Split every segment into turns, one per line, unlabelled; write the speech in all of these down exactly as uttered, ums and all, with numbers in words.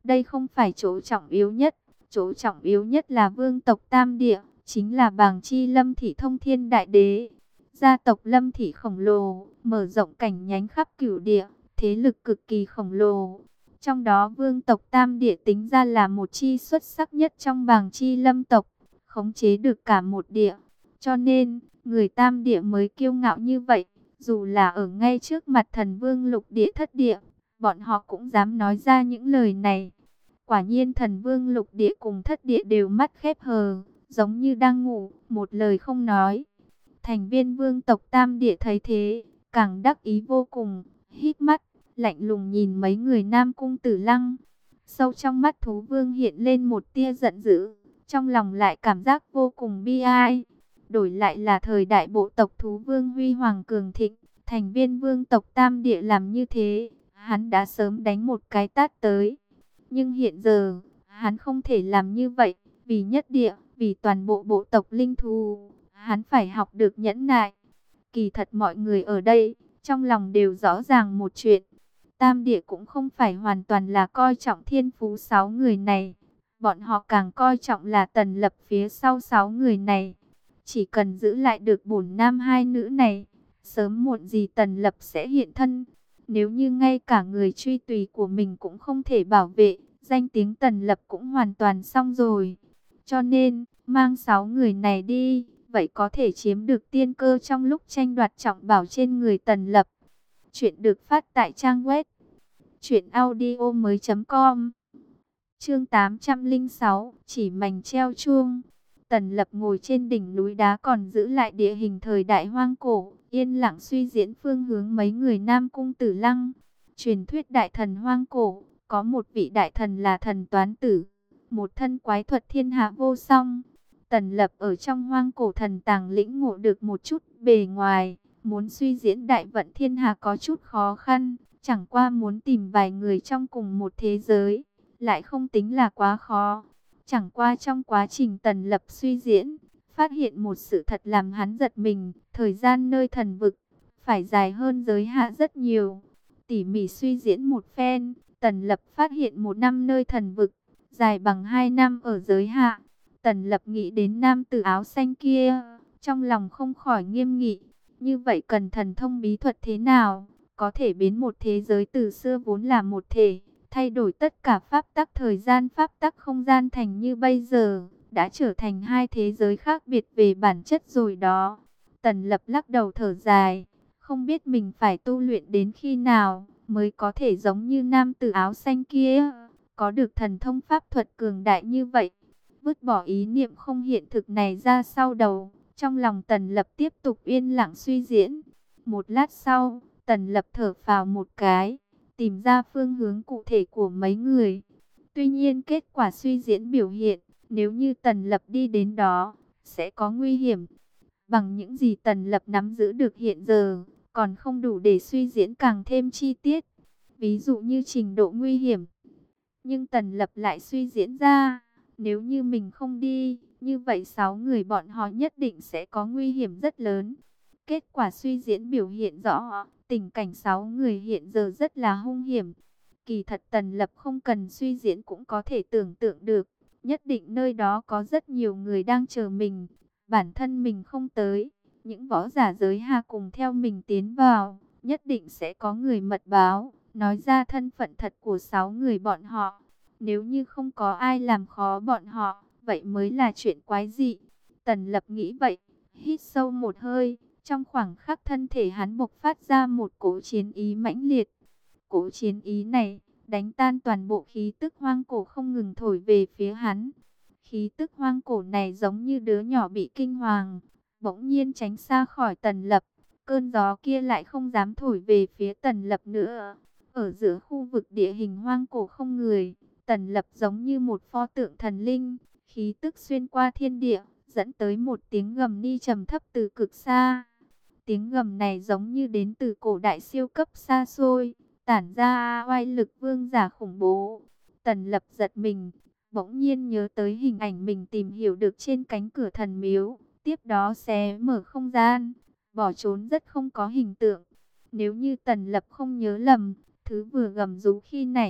Đây không phải chỗ trọng yếu nhất, chỗ trọng yếu nhất là vương tộc Tam Địa, chính là Bàng Chi Lâm Thị Thông Thiên Đại Đế. Gia tộc Lâm Thị khổng lồ, mở rộng cảnh nhánh khắp cửu địa, thế lực cực kỳ khổng lồ. Trong đó vương tộc Tam Địa tính ra là một chi xuất sắc nhất trong Bàng Chi Lâm tộc, khống chế được cả một địa. Cho nên, người Tam Địa mới kiêu ngạo như vậy, dù là ở ngay trước mặt thần vương lục địa thất địa, bọn họ cũng dám nói ra những lời này. Quả nhiên thần vương lục địa cùng thất địa đều mắt khép hờ, giống như đang ngủ, một lời không nói. Thành viên vương tộc Tam Địa thấy thế, càng đắc ý vô cùng, hít mắt, lạnh lùng nhìn mấy người Nam Cung Tử Lăng. Sâu trong mắt thú vương hiện lên một tia giận dữ, trong lòng lại cảm giác vô cùng bi ai. Đổi lại là thời đại bộ tộc thú vương huy hoàng cường thịnh, thành viên vương tộc Tam Địa làm như thế, hắn đã sớm đánh một cái tát tới. Nhưng hiện giờ, hắn không thể làm như vậy, vì nhất địa, vì toàn bộ bộ tộc linh thú, hắn phải học được nhẫn nại. Kỳ thật mọi người ở đây, trong lòng đều rõ ràng một chuyện. Tam Địa cũng không phải hoàn toàn là coi trọng thiên phú sáu người này. Bọn họ càng coi trọng là Tần Lập phía sau sáu người này. Chỉ cần giữ lại được bổn nam hai nữ này, sớm muộn gì Tần Lập sẽ hiện thân. Nếu như ngay cả người truy tùy của mình cũng không thể bảo vệ, danh tiếng Tần Lập cũng hoàn toàn xong rồi. Cho nên, mang sáu người này đi, vậy có thể chiếm được tiên cơ trong lúc tranh đoạt trọng bảo trên người Tần Lập. Chuyện được phát tại trang web truyện audio mới chấm com. Chương tám trăm lẻ sáu, chỉ mảnh treo chuông. Tần Lập ngồi trên đỉnh núi đá còn giữ lại địa hình thời đại hoang cổ, yên lặng suy diễn phương hướng mấy người Nam Cung Tử Lăng. Truyền thuyết đại thần hoang cổ, có một vị đại thần là thần Toán Tử, một thân quái thuật thiên hạ vô song. Tần Lập ở trong hoang cổ thần tàng lĩnh ngộ được một chút bề ngoài, muốn suy diễn đại vận thiên hạ có chút khó khăn, chẳng qua muốn tìm vài người trong cùng một thế giới, lại không tính là quá khó. Chẳng qua trong quá trình Tần Lập suy diễn, phát hiện một sự thật làm hắn giật mình, thời gian nơi thần vực phải dài hơn giới hạ rất nhiều. Tỉ mỉ suy diễn một phen, Tần Lập phát hiện một năm nơi thần vực dài bằng hai năm ở giới hạ. Tần Lập nghĩ đến nam tử áo xanh kia, trong lòng không khỏi nghiêm nghị. Như vậy cần thần thông bí thuật thế nào, có thể biến một thế giới từ xưa vốn là một thể, thay đổi tất cả pháp tắc thời gian pháp tắc không gian thành như bây giờ, đã trở thành hai thế giới khác biệt về bản chất rồi đó. Tần Lập lắc đầu thở dài, không biết mình phải tu luyện đến khi nào mới có thể giống như nam tử áo xanh kia, có được thần thông pháp thuật cường đại như vậy. Vứt bỏ ý niệm không hiện thực này ra sau đầu, trong lòng Tần Lập tiếp tục yên lặng suy diễn. Một lát sau, Tần Lập thở phào một cái, tìm ra phương hướng cụ thể của mấy người. Tuy nhiên kết quả suy diễn biểu hiện, nếu như Tần Lập đi đến đó, sẽ có nguy hiểm. Bằng những gì Tần Lập nắm giữ được hiện giờ, còn không đủ để suy diễn càng thêm chi tiết. Ví dụ như trình độ nguy hiểm. Nhưng Tần Lập lại suy diễn ra, nếu như mình không đi, như vậy sáu người bọn họ nhất định sẽ có nguy hiểm rất lớn. Kết quả suy diễn biểu hiện rõ, tình cảnh sáu người hiện giờ rất là hung hiểm. Kỳ thật Tần Lập không cần suy diễn cũng có thể tưởng tượng được, nhất định nơi đó có rất nhiều người đang chờ mình. Bản thân mình không tới, những võ giả giới hạ cùng theo mình tiến vào, nhất định sẽ có người mật báo, nói ra thân phận thật của sáu người bọn họ. Nếu như không có ai làm khó bọn họ, vậy mới là chuyện quái dị. Tần Lập nghĩ vậy, hít sâu một hơi, trong khoảng khắc thân thể hắn bộc phát ra một cỗ chiến ý mãnh liệt. Cỗ chiến ý này, đánh tan toàn bộ khí tức hoang cổ không ngừng thổi về phía hắn. Khí tức hoang cổ này giống như đứa nhỏ bị kinh hoàng, bỗng nhiên tránh xa khỏi Tần Lập. Cơn gió kia lại không dám thổi về phía Tần Lập nữa. Ở giữa khu vực địa hình hoang cổ không người, Tần Lập giống như một pho tượng thần linh, khí tức xuyên qua thiên địa, dẫn tới một tiếng gầm ni trầm thấp từ cực xa. Tiếng gầm này giống như đến từ cổ đại siêu cấp xa xôi, tản ra oai lực vương giả khủng bố. Tần Lập giật mình, bỗng nhiên nhớ tới hình ảnh mình tìm hiểu được trên cánh cửa thần miếu, tiếp đó xé mở không gian, bỏ trốn rất không có hình tượng. Nếu như Tần Lập không nhớ lầm, thứ vừa gầm rú khi này,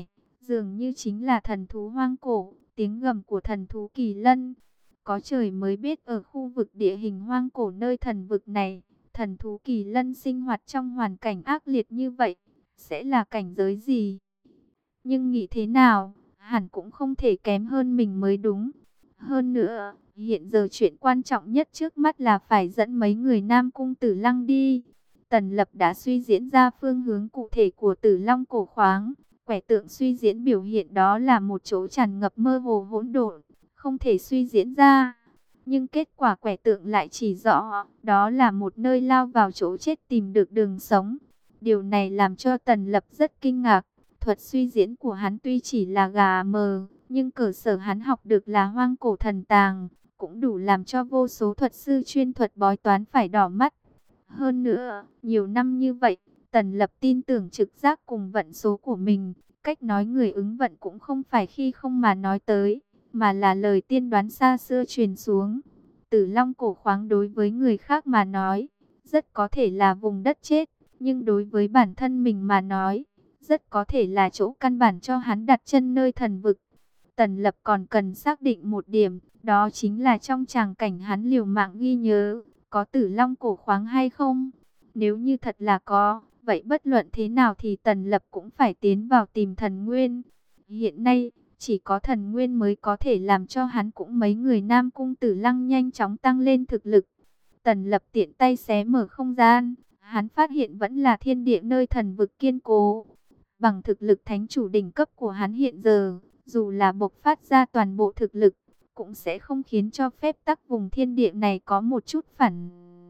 dường như chính là thần thú hoang cổ, tiếng gầm của thần thú kỳ lân. Có trời mới biết ở khu vực địa hình hoang cổ nơi thần vực này, thần thú kỳ lân sinh hoạt trong hoàn cảnh ác liệt như vậy, sẽ là cảnh giới gì? Nhưng nghĩ thế nào, hẳn cũng không thể kém hơn mình mới đúng. Hơn nữa, hiện giờ chuyện quan trọng nhất trước mắt là phải dẫn mấy người Nam Cung Tử Lăng đi. Tần Lập đã suy diễn ra phương hướng cụ thể của Tử Long cổ khoáng. Quẻ tượng suy diễn biểu hiện đó là một chỗ tràn ngập mơ hồ hỗn độn, không thể suy diễn ra. Nhưng kết quả quẻ tượng lại chỉ rõ, đó là một nơi lao vào chỗ chết tìm được đường sống. Điều này làm cho Tần Lập rất kinh ngạc. Thuật suy diễn của hắn tuy chỉ là gà mờ, nhưng cơ sở hắn học được là hoang cổ thần tàng, cũng đủ làm cho vô số thuật sư chuyên thuật bói toán phải đỏ mắt. Hơn nữa, nhiều năm như vậy, Tần Lập tin tưởng trực giác cùng vận số của mình. Cách nói người ứng vận cũng không phải khi không mà nói tới, mà là lời tiên đoán xa xưa truyền xuống. Tử Long cổ khoáng đối với người khác mà nói, rất có thể là vùng đất chết, nhưng đối với bản thân mình mà nói, rất có thể là chỗ căn bản cho hắn đặt chân nơi thần vực. Tần Lập còn cần xác định một điểm, đó chính là trong tràng cảnh hắn liều mạng ghi nhớ, có Tử Long cổ khoáng hay không? Nếu như thật là có, vậy bất luận thế nào thì Tần Lập cũng phải tiến vào tìm thần nguyên. Hiện nay, chỉ có thần nguyên mới có thể làm cho hắn cũng mấy người Nam Cung Tử Lăng nhanh chóng tăng lên thực lực. Tần Lập tiện tay xé mở không gian, hắn phát hiện vẫn là thiên địa nơi thần vực kiên cố. Bằng thực lực thánh chủ đỉnh cấp của hắn hiện giờ, dù là bộc phát ra toàn bộ thực lực, cũng sẽ không khiến cho phép tắc vùng thiên địa này có một chút phản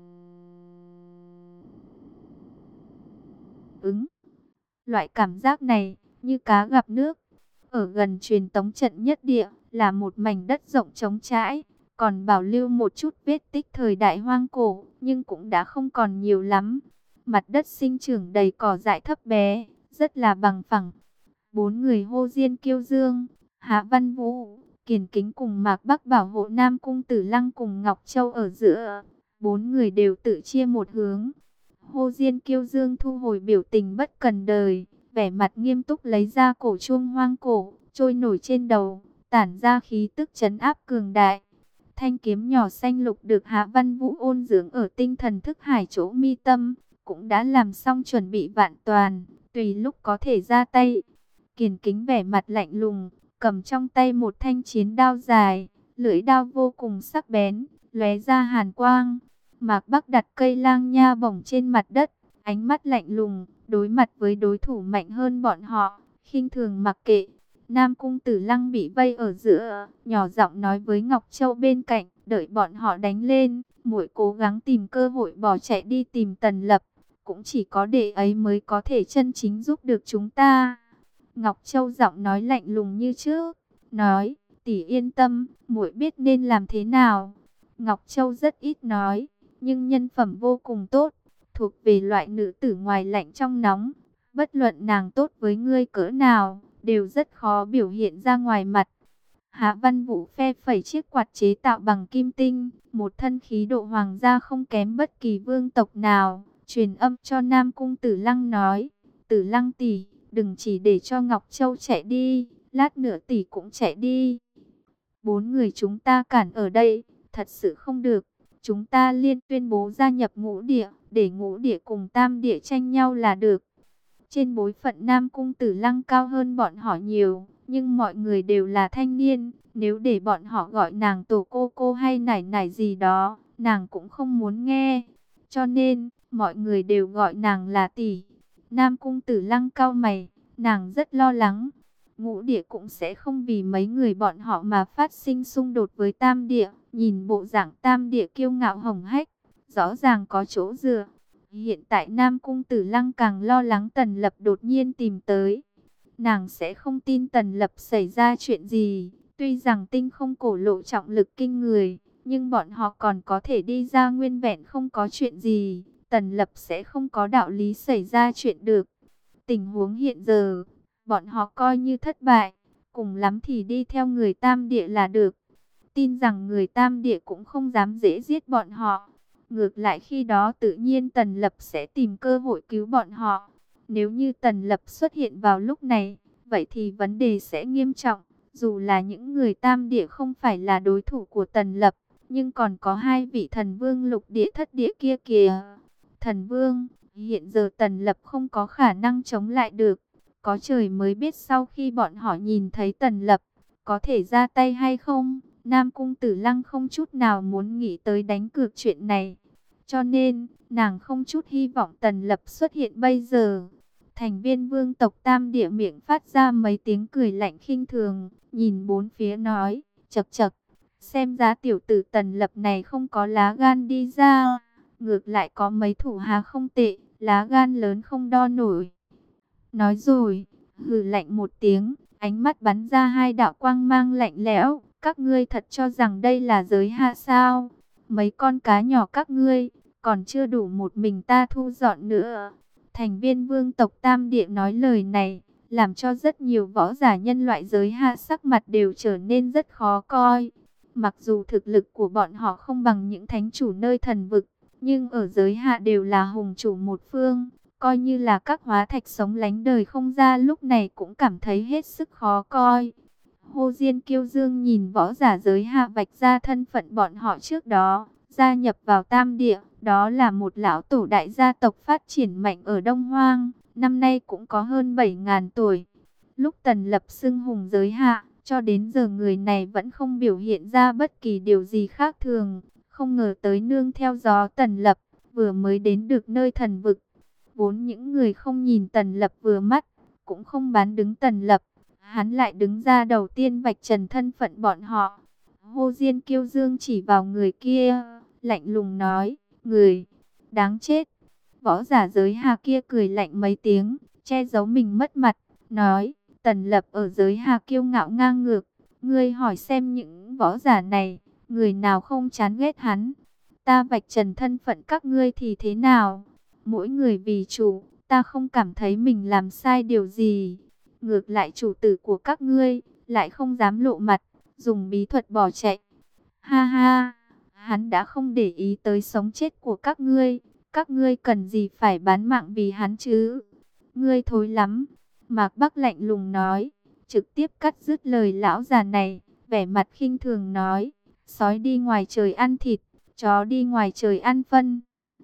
ứng. Loại cảm giác này, như cá gặp nước. Ở gần truyền tống trận nhất địa, là một mảnh đất rộng trống trải, còn bảo lưu một chút vết tích thời đại hoang cổ, nhưng cũng đã không còn nhiều lắm. Mặt đất sinh trưởng đầy cỏ dại thấp bé, rất là bằng phẳng. Bốn người Hô Diên Kiêu Dương, Hạ Văn Vũ, Kiền Kính cùng Mạc Bắc bảo hộ Nam Cung Tử Lăng cùng Ngọc Châu ở giữa. Bốn người đều tự chia một hướng. Hô Diên Kiêu Dương thu hồi biểu tình bất cần đời, vẻ mặt nghiêm túc lấy ra cổ chuông hoang cổ, trôi nổi trên đầu, tản ra khí tức trấn áp cường đại. Thanh kiếm nhỏ xanh lục được Hạ Văn Vũ ôn dưỡng ở tinh thần thức hải chỗ mi tâm, cũng đã làm xong chuẩn bị vạn toàn, tùy lúc có thể ra tay. Kiền Kính vẻ mặt lạnh lùng, cầm trong tay một thanh chiến đao dài, lưỡi đao vô cùng sắc bén, lóe ra hàn quang. Mạc Bắc đặt cây lang nha bổng trên mặt đất, ánh mắt lạnh lùng, đối mặt với đối thủ mạnh hơn bọn họ, khinh thường mặc kệ. Nam Cung Tử Lăng bị vây ở giữa, nhỏ giọng nói với Ngọc Châu bên cạnh, đợi bọn họ đánh lên, muội cố gắng tìm cơ hội bỏ chạy đi tìm Tần Lập, cũng chỉ có để ấy mới có thể chân chính giúp được chúng ta. Ngọc Châu giọng nói lạnh lùng như trước, nói, tỷ yên tâm, muội biết nên làm thế nào. Ngọc Châu rất ít nói, nhưng nhân phẩm vô cùng tốt, thuộc về loại nữ tử ngoài lạnh trong nóng. Bất luận nàng tốt với ngươi cỡ nào, đều rất khó biểu hiện ra ngoài mặt. Hạ Văn Vũ phe phẩy chiếc quạt chế tạo bằng kim tinh, một thân khí độ hoàng gia không kém bất kỳ vương tộc nào, truyền âm cho Nam Cung Tử Lăng nói, Tử Lăng tỷ, đừng chỉ để cho Ngọc Châu chạy đi, lát nữa tỷ cũng chạy đi. Bốn người chúng ta cản ở đây, thật sự không được. Chúng ta liên tuyên bố gia nhập ngũ địa, để ngũ địa cùng tam địa tranh nhau là được. Trên bối phận Nam Cung Tử Lăng cao hơn bọn họ nhiều, nhưng mọi người đều là thanh niên. Nếu để bọn họ gọi nàng tổ cô cô hay nải nải gì đó, nàng cũng không muốn nghe. Cho nên, mọi người đều gọi nàng là tỷ. Nam Cung Tử Lăng cau mày, nàng rất lo lắng. Ngũ địa cũng sẽ không vì mấy người bọn họ mà phát sinh xung đột với tam địa. Nhìn bộ dạng tam địa kiêu ngạo hồng hách, rõ ràng có chỗ dựa. Hiện tại Nam Cung Tử Lăng càng lo lắng Tần Lập đột nhiên tìm tới. Nàng sẽ không tin Tần Lập xảy ra chuyện gì. Tuy rằng tinh không cổ lộ trọng lực kinh người, nhưng bọn họ còn có thể đi ra nguyên vẹn không có chuyện gì. Tần Lập sẽ không có đạo lý xảy ra chuyện được. Tình huống hiện giờ, bọn họ coi như thất bại, cùng lắm thì đi theo người tam địa là được. Tin rằng người tam địa cũng không dám dễ giết bọn họ. Ngược lại khi đó tự nhiên Tần Lập sẽ tìm cơ hội cứu bọn họ. Nếu như Tần Lập xuất hiện vào lúc này, vậy thì vấn đề sẽ nghiêm trọng. Dù là những người tam địa không phải là đối thủ của Tần Lập, nhưng còn có hai vị thần vương lục địa thất địa kia kìa. Thần vương, hiện giờ Tần Lập không có khả năng chống lại được. Có trời mới biết sau khi bọn họ nhìn thấy Tần Lập, có thể ra tay hay không. Nam Cung Tử Lăng không chút nào muốn nghĩ tới đánh cược chuyện này. Cho nên, nàng không chút hy vọng Tần Lập xuất hiện bây giờ. Thành viên vương tộc tam địa miệng phát ra mấy tiếng cười lạnh khinh thường, nhìn bốn phía nói, chậc chậc, xem ra tiểu tử Tần Lập này không có lá gan đi ra, ngược lại có mấy thủ hạ không tệ, lá gan lớn không đo nổi. Nói rồi, hừ lạnh một tiếng, ánh mắt bắn ra hai đạo quang mang lạnh lẽo, các ngươi thật cho rằng đây là giới hạ sao? Mấy con cá nhỏ các ngươi, còn chưa đủ một mình ta thu dọn nữa. Thành viên vương tộc Tam Địa nói lời này, làm cho rất nhiều võ giả nhân loại giới hạ sắc mặt đều trở nên rất khó coi. Mặc dù thực lực của bọn họ không bằng những thánh chủ nơi thần vực, nhưng ở giới hạ đều là hùng chủ một phương. Coi như là các hóa thạch sống lánh đời không ra lúc này cũng cảm thấy hết sức khó coi. Hồ Diên Kiêu Dương nhìn võ giả giới hạ vạch ra thân phận bọn họ trước đó, gia nhập vào Tam Địa. Đó là một lão tổ đại gia tộc phát triển mạnh ở Đông Hoang, năm nay cũng có hơn bảy nghìn tuổi. Lúc Tần Lập xưng hùng giới hạ, cho đến giờ người này vẫn không biểu hiện ra bất kỳ điều gì khác thường. Không ngờ tới nương theo gió Tần Lập, vừa mới đến được nơi thần vực. Vốn những người không nhìn Tần Lập vừa mắt, cũng không bán đứng Tần Lập. Hắn lại đứng ra đầu tiên vạch trần thân phận bọn họ. Hồ Diên Kiêu Dương chỉ vào người kia, lạnh lùng nói, người, đáng chết. Võ giả giới hạ kia cười lạnh mấy tiếng, che giấu mình mất mặt, nói, Tần Lập ở giới hạ kiêu ngạo ngang ngược. Ngươi hỏi xem những võ giả này, người nào không chán ghét hắn. Ta vạch trần thân phận các ngươi thì thế nào? Mỗi người vì chủ, ta không cảm thấy mình làm sai điều gì. Ngược lại chủ tử của các ngươi, lại không dám lộ mặt, dùng bí thuật bỏ chạy. Ha ha, hắn đã không để ý tới sống chết của các ngươi. Các ngươi cần gì phải bán mạng vì hắn chứ? Ngươi thối lắm. Mạc Bắc lạnh lùng nói, trực tiếp cắt dứt lời lão già này, vẻ mặt khinh thường nói, sói đi ngoài trời ăn thịt, chó đi ngoài trời ăn phân.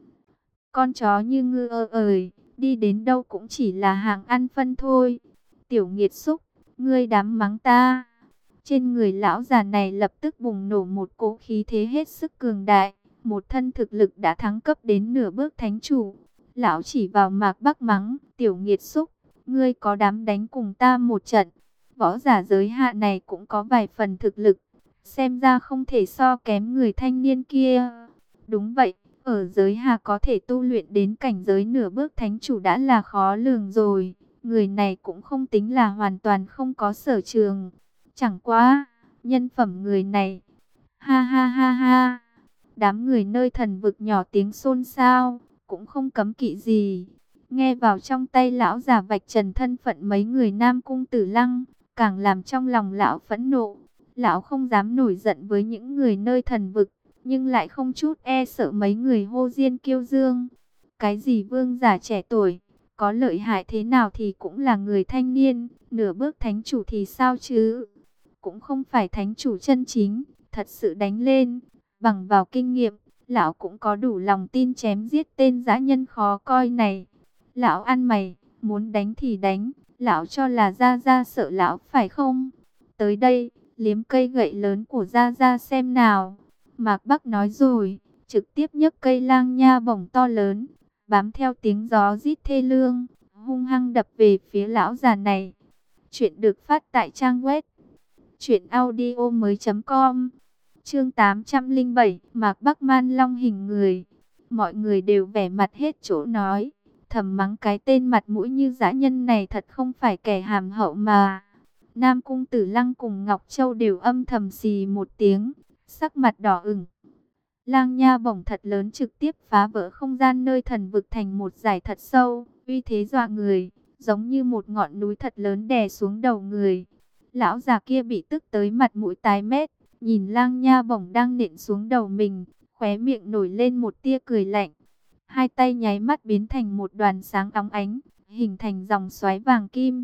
Con chó như ngư ơ ời, đi đến đâu cũng chỉ là hàng ăn phân thôi. Tiểu nghiệt xúc, ngươi dám mắng ta. Trên người lão già này lập tức bùng nổ một cỗ khí thế hết sức cường đại. Một thân thực lực đã thăng cấp đến nửa bước thánh chủ. Lão chỉ vào Mạc Bắc mắng, tiểu nghiệt xúc, ngươi có dám đánh cùng ta một trận. Võ giả giới hạ này cũng có vài phần thực lực. Xem ra không thể so kém người thanh niên kia. Đúng vậy, ở giới hạ có thể tu luyện đến cảnh giới nửa bước thánh chủ đã là khó lường rồi. Người này cũng không tính là hoàn toàn không có sở trường. Chẳng quá, nhân phẩm người này. Ha ha ha ha. Đám người nơi thần vực nhỏ tiếng xôn xao, cũng không cấm kỵ gì. Nghe vào trong tay lão già vạch trần thân phận mấy người Nam Cung Tử Lăng, càng làm trong lòng lão phẫn nộ. Lão không dám nổi giận với những người nơi thần vực, nhưng lại không chút e sợ mấy người Hồ Diên Kiêu Dương. Cái gì vương giả trẻ tuổi, có lợi hại thế nào thì cũng là người thanh niên, nửa bước thánh chủ thì sao chứ? Cũng không phải thánh chủ chân chính, thật sự đánh lên, bằng vào kinh nghiệm, lão cũng có đủ lòng tin chém giết tên dã nhân khó coi này. Lão ăn mày, muốn đánh thì đánh, lão cho là Gia Gia sợ lão phải không? Tới đây, liếm cây gậy lớn của Gia Gia xem nào. Mạc Bắc nói rồi, trực tiếp nhấc cây lang nha bổng to lớn, bám theo tiếng gió rít thê lương, hung hăng đập về phía lão già này. Chuyện được phát tại trang web truyện audio mới chấm com. Chương tám trăm lẻ bảy, Mạc Bắc man long hình người. Mọi người đều vẻ mặt hết chỗ nói, thầm mắng cái tên mặt mũi như dã nhân này thật không phải kẻ hàm hậu mà. Nam Cung Tử Lăng cùng Ngọc Châu đều âm thầm xì một tiếng, sắc mặt đỏ ửng. Lang nha bổng thật lớn trực tiếp phá vỡ không gian nơi thần vực thành một dải thật sâu, uy thế dọa người, giống như một ngọn núi thật lớn đè xuống đầu người. Lão già kia bị tức tới mặt mũi tái mét, nhìn lang nha bổng đang nện xuống đầu mình, khóe miệng nổi lên một tia cười lạnh. Hai tay nháy mắt biến thành một đoàn sáng óng ánh, hình thành dòng xoáy vàng kim.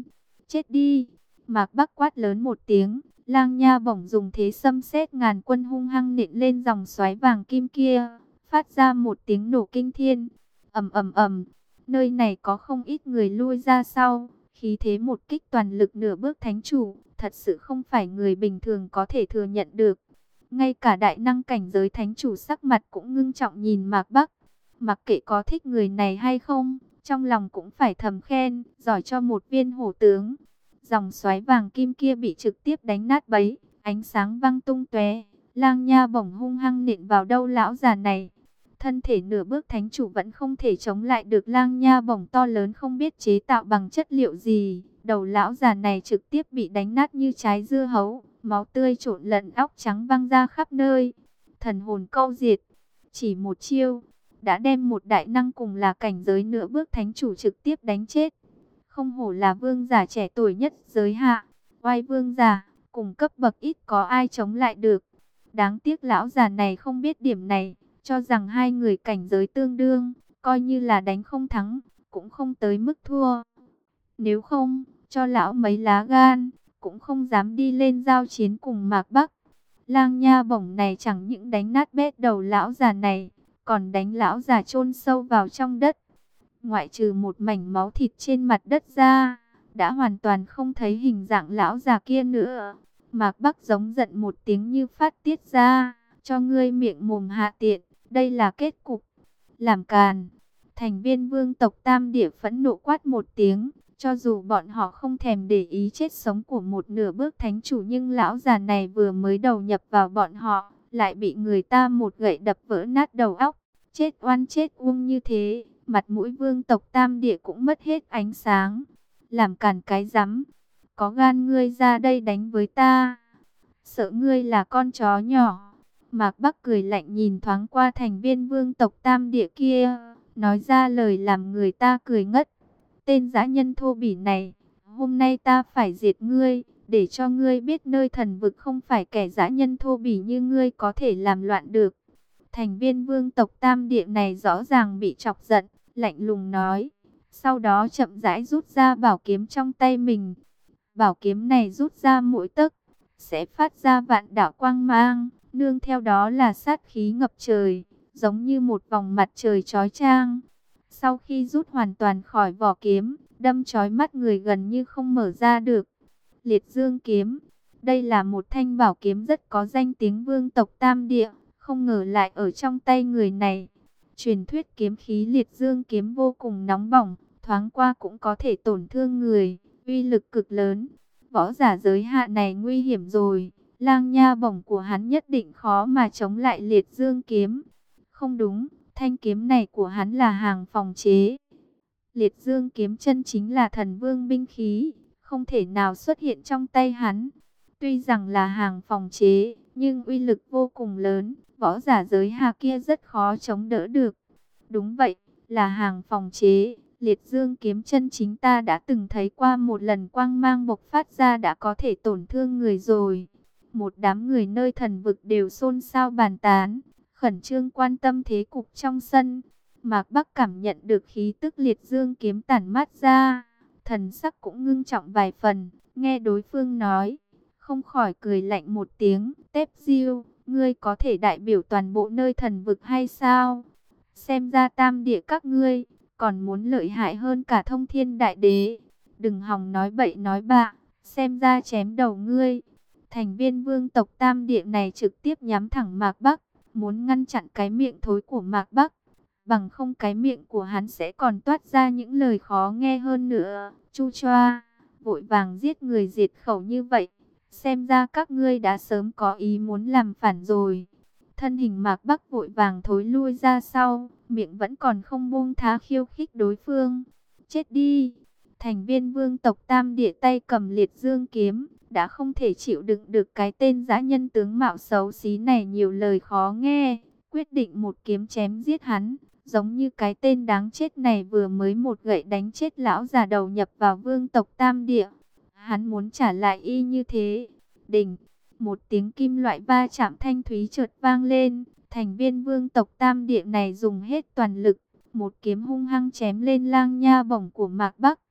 chết đi. Mạc Bắc quát lớn một tiếng, Lang Nha bổng dùng thế xâm xét ngàn quân hung hăng nện lên dòng xoáy vàng kim kia, phát ra một tiếng nổ kinh thiên. Ầm ầm ầm, nơi này có không ít người lui ra sau, khí thế một kích toàn lực nửa bước thánh chủ, thật sự không phải người bình thường có thể thừa nhận được. Ngay cả đại năng cảnh giới thánh chủ sắc mặt cũng ngưng trọng nhìn Mạc Bắc. Mặc kệ có thích người này hay không, trong lòng cũng phải thầm khen, giỏi cho một viên hổ tướng. Dòng xoáy vàng kim kia bị trực tiếp đánh nát bấy, ánh sáng văng tung tóe. Lang Nha bổng hung hăng nện vào đâu lão già này. Thân thể nửa bước thánh chủ vẫn không thể chống lại được Lang Nha bổng to lớn không biết chế tạo bằng chất liệu gì. Đầu lão già này trực tiếp bị đánh nát như trái dưa hấu, máu tươi trộn lẫn óc trắng văng ra khắp nơi. Thần hồn câu diệt, chỉ một chiêu đã đem một đại năng cùng là cảnh giới nửa bước thánh chủ trực tiếp đánh chết. Không hổ là vương giả trẻ tuổi nhất giới hạ, oai vương giả, cùng cấp bậc ít có ai chống lại được. Đáng tiếc lão già này không biết điểm này, cho rằng hai người cảnh giới tương đương, coi như là đánh không thắng, cũng không tới mức thua. Nếu không, cho lão mấy lá gan, cũng không dám đi lên giao chiến cùng Mạc Bắc. Lang Nha bổng này chẳng những đánh nát bét đầu lão già này, còn đánh lão già chôn sâu vào trong đất. Ngoại trừ một mảnh máu thịt trên mặt đất ra, đã hoàn toàn không thấy hình dạng lão già kia nữa. Mạc Bắc giống giận một tiếng như phát tiết ra, cho ngươi miệng mồm hạ tiện, đây là kết cục. Làm càn, thành viên vương tộc Tam Địa phẫn nộ quát một tiếng, cho dù bọn họ không thèm để ý chết sống của một nửa bước thánh chủ, nhưng lão già này vừa mới đầu nhập vào bọn họ, lại bị người ta một gậy đập vỡ nát đầu óc. Chết oan chết uông như thế, mặt mũi vương tộc Tam Địa cũng mất hết ánh sáng. Làm càn cái rắm, có gan ngươi ra đây đánh với ta, sợ ngươi là con chó nhỏ. Mạc Bắc cười lạnh nhìn thoáng qua thành viên vương tộc Tam Địa kia, nói ra lời làm người ta cười ngất. Tên dã nhân thô bỉ này, hôm nay ta phải diệt ngươi, để cho ngươi biết nơi thần vực không phải kẻ dã nhân thô bỉ như ngươi có thể làm loạn được. Thành viên vương tộc Tam Địa này rõ ràng bị chọc giận, lạnh lùng nói. Sau đó chậm rãi rút ra bảo kiếm trong tay mình. Bảo kiếm này rút ra mỗi tấc, sẽ phát ra vạn đạo quang mang, nương theo đó là sát khí ngập trời, giống như một vòng mặt trời chói chang. Sau khi rút hoàn toàn khỏi vỏ kiếm, đâm chói mắt người gần như không mở ra được. Liệt Dương kiếm, đây là một thanh bảo kiếm rất có danh tiếng vương tộc Tam Địa, không ngờ lại ở trong tay người này. Truyền thuyết kiếm khí Liệt Dương kiếm vô cùng nóng bỏng, thoáng qua cũng có thể tổn thương người, uy lực cực lớn. Võ giả giới hạ này nguy hiểm rồi, Lang Nha bổng của hắn nhất định khó mà chống lại Liệt Dương kiếm. Không đúng, thanh kiếm này của hắn là hàng phòng chế. Liệt Dương kiếm chân chính là thần vương binh khí, không thể nào xuất hiện trong tay hắn. Tuy rằng là hàng phòng chế, nhưng uy lực vô cùng lớn, võ giả giới hạ kia rất khó chống đỡ được. Đúng vậy, là hàng phòng chế. Liệt Dương kiếm chân chính ta đã từng thấy qua một lần, quang mang bộc phát ra đã có thể tổn thương người rồi. Một đám người nơi thần vực đều xôn xao bàn tán, khẩn trương quan tâm thế cục trong sân. Mạc Bắc cảm nhận được khí tức Liệt Dương kiếm tản mát ra, thần sắc cũng ngưng trọng vài phần, nghe đối phương nói, không khỏi cười lạnh một tiếng. Tép Diêu, ngươi có thể đại biểu toàn bộ nơi thần vực hay sao? Xem ra Tam Địa các ngươi còn muốn lợi hại hơn cả Thông Thiên Đại Đế. Đừng hòng nói bậy nói bạ, xem ra chém đầu ngươi. Thành viên vương tộc Tam Địa này trực tiếp nhắm thẳng Mạc Bắc, muốn ngăn chặn cái miệng thối của Mạc Bắc. Bằng không cái miệng của hắn sẽ còn toát ra những lời khó nghe hơn nữa. Chu choa, vội vàng giết người diệt khẩu như vậy, xem ra các ngươi đã sớm có ý muốn làm phản rồi. Thân hình Mạc Bắc vội vàng thối lui ra sau, miệng vẫn còn không buông tha khiêu khích đối phương. Chết đi! Thành viên vương tộc Tam Địa tay cầm Liệt Dương kiếm, đã không thể chịu đựng được cái tên dã nhân tướng mạo xấu xí này nhiều lời khó nghe, quyết định một kiếm chém giết hắn. Giống như cái tên đáng chết này vừa mới một gậy đánh chết lão già đầu nhập vào vương tộc Tam Địa. Hắn muốn trả lại y như thế. Đỉnh! Một tiếng kim loại va chạm thanh thúy chợt vang lên. Thành viên vương tộc Tam Địa này dùng hết toàn lực, một kiếm hung hăng chém lên Lang Nha bổng của Mạc Bắc.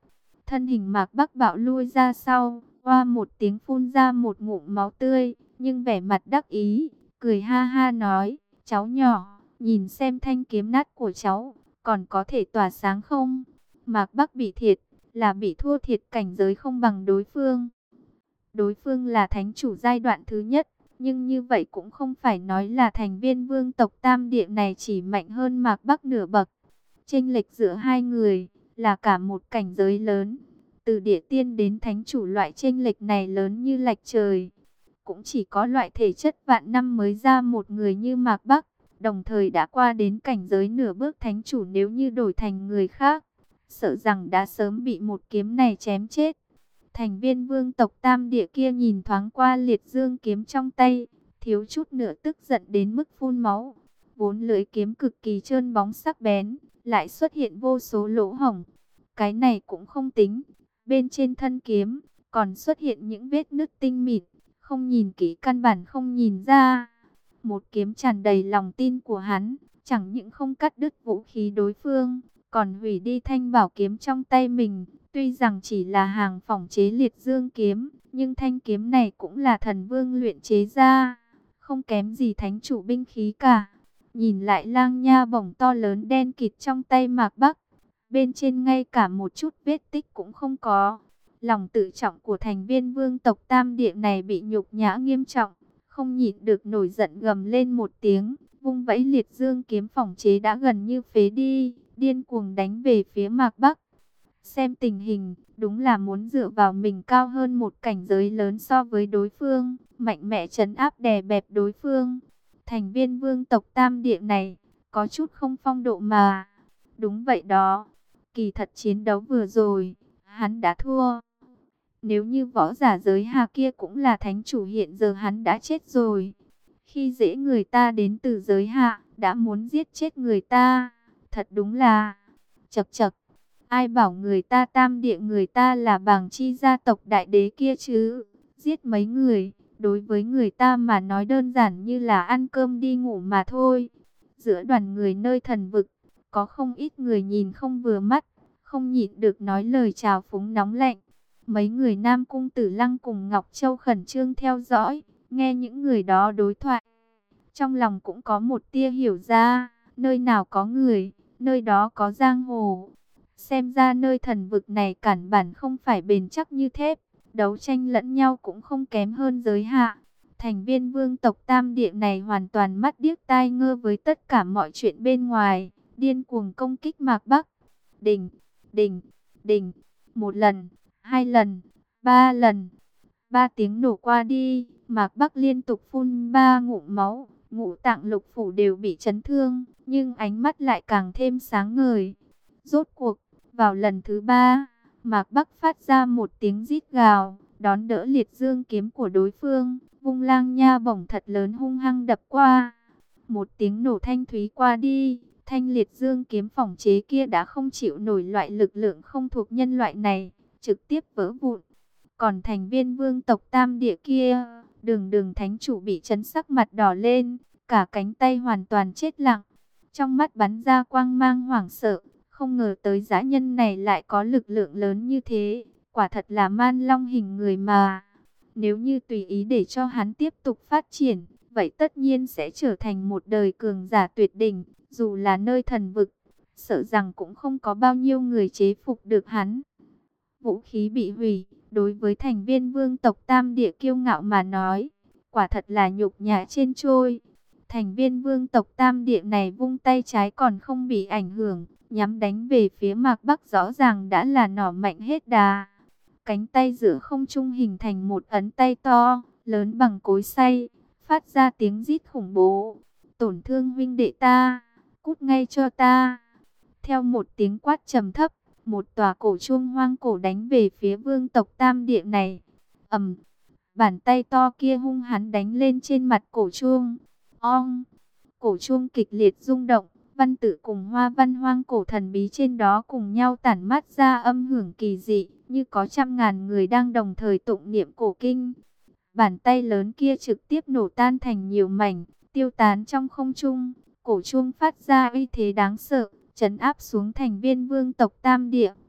Thân hình Mạc Bắc bạo lui ra sau, oa một tiếng phun ra một ngụm máu tươi, nhưng vẻ mặt đắc ý, cười ha ha nói, cháu nhỏ, nhìn xem thanh kiếm nát của cháu, còn có thể tỏa sáng không? Mạc Bắc bị thiệt, là bị thua thiệt cảnh giới không bằng đối phương. Đối phương là thánh chủ giai đoạn thứ nhất, nhưng như vậy cũng không phải nói là thành viên vương tộc Tam Địa này chỉ mạnh hơn Mạc Bắc nửa bậc. Chênh lệch giữa hai người là cả một cảnh giới lớn. Từ địa tiên đến thánh chủ, loại chênh lệch này lớn như lệch trời. Cũng chỉ có loại thể chất vạn năm mới ra một người như Mạc Bắc, đồng thời đã qua đến cảnh giới nửa bước thánh chủ, nếu như đổi thành người khác, sợ rằng đã sớm bị một kiếm này chém chết. Thành viên vương tộc Tam Địa kia nhìn thoáng qua liệt dương kiếm trong tay, thiếu chút nữa tức giận đến mức phun máu. Vốn lưỡi kiếm cực kỳ trơn bóng sắc bén, lại xuất hiện vô số lỗ hổng. Cái này cũng không tính, bên trên thân kiếm còn xuất hiện những vết nứt tinh mịn, không nhìn kỹ căn bản không nhìn ra. Một kiếm tràn đầy lòng tin của hắn, chẳng những không cắt đứt vũ khí đối phương, còn hủy đi thanh bảo kiếm trong tay mình. Tuy rằng chỉ là hàng phỏng chế liệt dương kiếm, nhưng thanh kiếm này cũng là thần vương luyện chế ra, không kém gì thánh chủ binh khí cả. Nhìn lại lang nha bổng to lớn đen kịt trong tay Mạc Bắc, bên trên ngay cả một chút vết tích cũng không có. Lòng tự trọng của thành viên vương tộc Tam Địa này bị nhục nhã nghiêm trọng, không nhịn được nổi giận gầm lên một tiếng, vung vẫy liệt dương kiếm phỏng chế đã gần như phế đi, điên cuồng đánh về phía Mạc Bắc. Xem tình hình, đúng là muốn dựa vào mình cao hơn một cảnh giới lớn so với đối phương, mạnh mẽ trấn áp đè bẹp đối phương. Thành viên vương tộc Tam Địa này, có chút không phong độ mà. Đúng vậy đó, kỳ thật chiến đấu vừa rồi, hắn đã thua. Nếu như võ giả giới Hà kia cũng là thánh chủ, hiện giờ hắn đã chết rồi. Khi dễ người ta đến từ giới Hạ, đã muốn giết chết người ta, thật đúng là chật chật. Ai bảo người ta Tam Địa, người ta là Bàng Chi gia tộc đại đế kia chứ. Giết mấy người, đối với người ta mà nói đơn giản như là ăn cơm đi ngủ mà thôi. Giữa đoàn người nơi thần vực, có không ít người nhìn không vừa mắt, không nhịn được nói lời chào phúng nóng lạnh. Mấy người Nam Cung Tử Lăng cùng Ngọc Châu khẩn trương theo dõi, nghe những người đó đối thoại. Trong lòng cũng có một tia hiểu ra, nơi nào có người, nơi đó có giang hồ. Xem ra nơi thần vực này cản bản không phải bền chắc như thép, đấu tranh lẫn nhau cũng không kém hơn giới Hạ. Thành viên vương tộc Tam Địa này hoàn toàn mắt điếc tai ngơ với tất cả mọi chuyện bên ngoài, điên cuồng công kích Mạc Bắc. Đình, đình, đình, một lần, hai lần, ba lần, ba tiếng nổ qua đi, Mạc Bắc liên tục phun ba ngụm máu, ngũ tạng lục phủ đều bị chấn thương, nhưng ánh mắt lại càng thêm sáng ngời. Rốt cuộc, vào lần thứ ba, Mạc Bắc phát ra một tiếng rít gào, đón đỡ liệt dương kiếm của đối phương, vung lang nha bổng thật lớn hung hăng đập qua. Một tiếng nổ thanh thúy qua đi, thanh liệt dương kiếm phỏng chế kia đã không chịu nổi loại lực lượng không thuộc nhân loại này, trực tiếp vỡ vụn. Còn thành viên vương tộc Tam Địa kia, đường đường thánh chủ bị chấn sắc mặt đỏ lên, cả cánh tay hoàn toàn chết lặng, trong mắt bắn ra quang mang hoảng sợ. Không ngờ tới dã nhân này lại có lực lượng lớn như thế, quả thật là man long hình người mà. Nếu như tùy ý để cho hắn tiếp tục phát triển, vậy tất nhiên sẽ trở thành một đời cường giả tuyệt đỉnh, dù là nơi thần vực, sợ rằng cũng không có bao nhiêu người chế phục được hắn. Vũ khí bị hủy, đối với thành viên vương tộc Tam Địa kiêu ngạo mà nói, quả thật là nhục nhã trên trôi. Thành viên vương tộc Tam Địa này vung tay trái còn không bị ảnh hưởng, nhắm đánh về phía Mạc Bắc rõ ràng đã là nỏ mạnh hết đà. Cánh tay giữa không trung hình thành một ấn tay to, lớn bằng cối xay, phát ra tiếng rít khủng bố. Tổn thương huynh đệ ta, cút ngay cho ta. Theo một tiếng quát trầm thấp, một tòa cổ chuông hoang cổ đánh về phía vương tộc Tam Địa này. Ầm, bàn tay to kia hung hãn đánh lên trên mặt cổ chuông. Ong, cổ chuông kịch liệt rung động. Văn tự cùng hoa văn hoang cổ thần bí trên đó cùng nhau tản mát ra âm hưởng kỳ dị, như có trăm ngàn người đang đồng thời tụng niệm cổ kinh. Bàn tay lớn kia trực tiếp nổ tan thành nhiều mảnh, tiêu tán trong không trung. Cổ chuông phát ra uy thế đáng sợ, trấn áp xuống thành viên vương tộc Tam Địa.